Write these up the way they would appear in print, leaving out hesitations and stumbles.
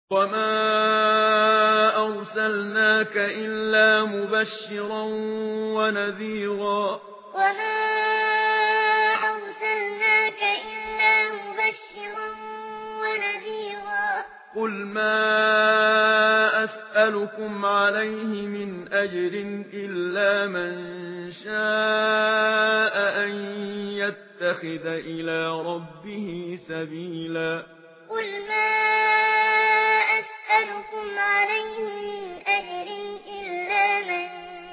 وما أرسلناك إلا مبشرا ونذيرا وما أرسلناك إلا مبشرا ونذيرا قل ما أسألكم عليه من أجر إلا من شاء أن يتخذ إلى ربه سبيلا قل ما أسألكم عليه من أجر إلا من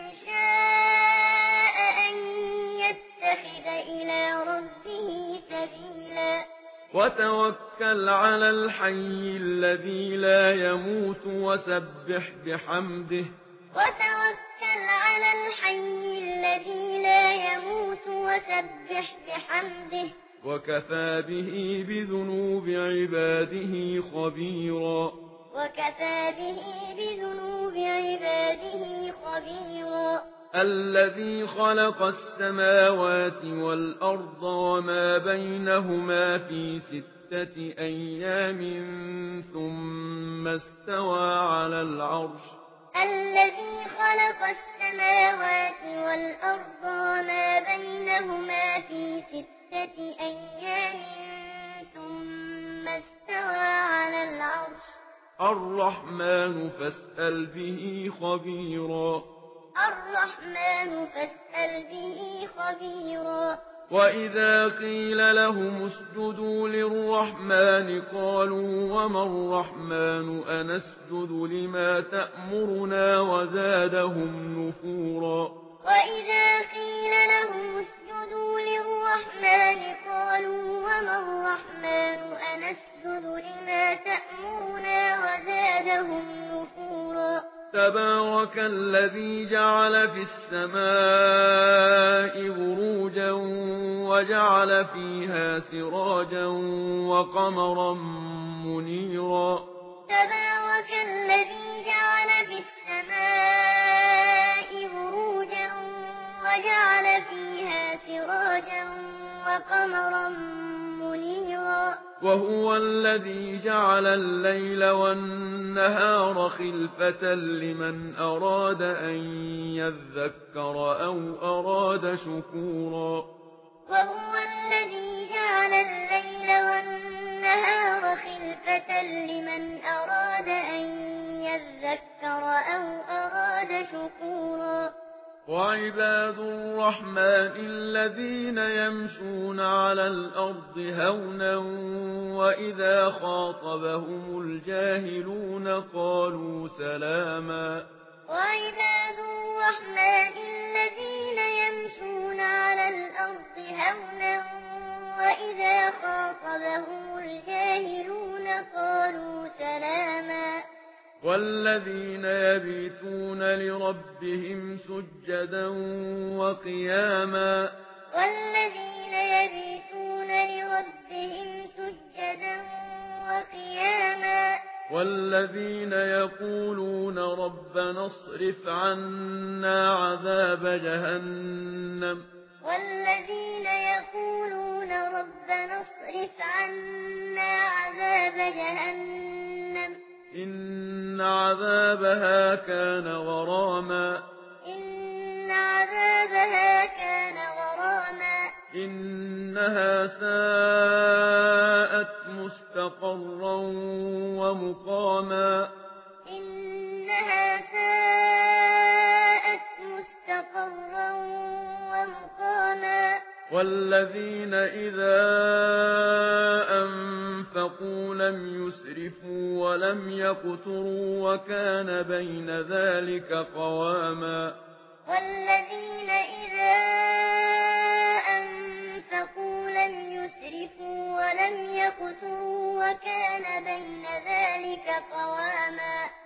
شاء أن يتخذ إلى ربه سبيلا وتوكل على الحي الذي لا يموت وسبح بحمده وتوكل على الحي الذي لا يموت وسبح بحمده وكفى به بذنوب عباده خبيرا وكفى به بذنوب عباده خبيرا الذي خلق السماوات والأرض وما بينهما في 6 أيام ثم استوى على العرش الذي خلق السماوات والأرض وما بينهما في 6 أيام ثم استوى على العرش الرحمن فاسأل به خبيرا الرحمن فاسأل به خبيرا وإذا قيل لهم اسجدوا للرحمن قالوا وما الرحمن أنسجد لما تأمرنا وزادهم نفورا وإذا قيل لهم اسجدوا للرحمن قالوا وما الرحمن أنسجد لما تأمرنا وزادهم نفورا تبارك الذي جعل في السماء بروجا وجعل فيها سراجا وقمرا منيرا تبارك الذي جعل في السماء بروجا وجعل فيها سراجا وقمرا منيرا وهو الذي جعل الليل والنهار خلفة لمن أراد أن يذكر أو أراد شكورا وهو الذي جعل الليل والنهار خلفة لمن أراد أن يذكر أو أراد شكورا وعباد الرحمن الذين يمشون على الأرض هونا وإذا خاطبهم الجاهلون قالوا سلاما وعباد الرحمن الذين يمشون على الأرض هونا وإذا خاطبهم الجاهلون قالوا سلاما والذين يبيتون لربهم سجدا وقياما والذين يبيتون لربهم سجدا وقياما والذين يقولون ربنا اصرف عنا عذاب جهنم والذين يقولون ربنا اصرف عنا عذاب جهنم إن عذابها كان غراما إن عذابها كان غراما إنها ساءت مستقرا ومقاما إنها ساءت مستقرا ومقاما والذين إذا أنفقوا لم يسرفوا ولم يقتروا وكان بين ذلك قواما والذين إذا أنفقوا لم يسرفوا ولم يقتروا وكان بين ذلك قواما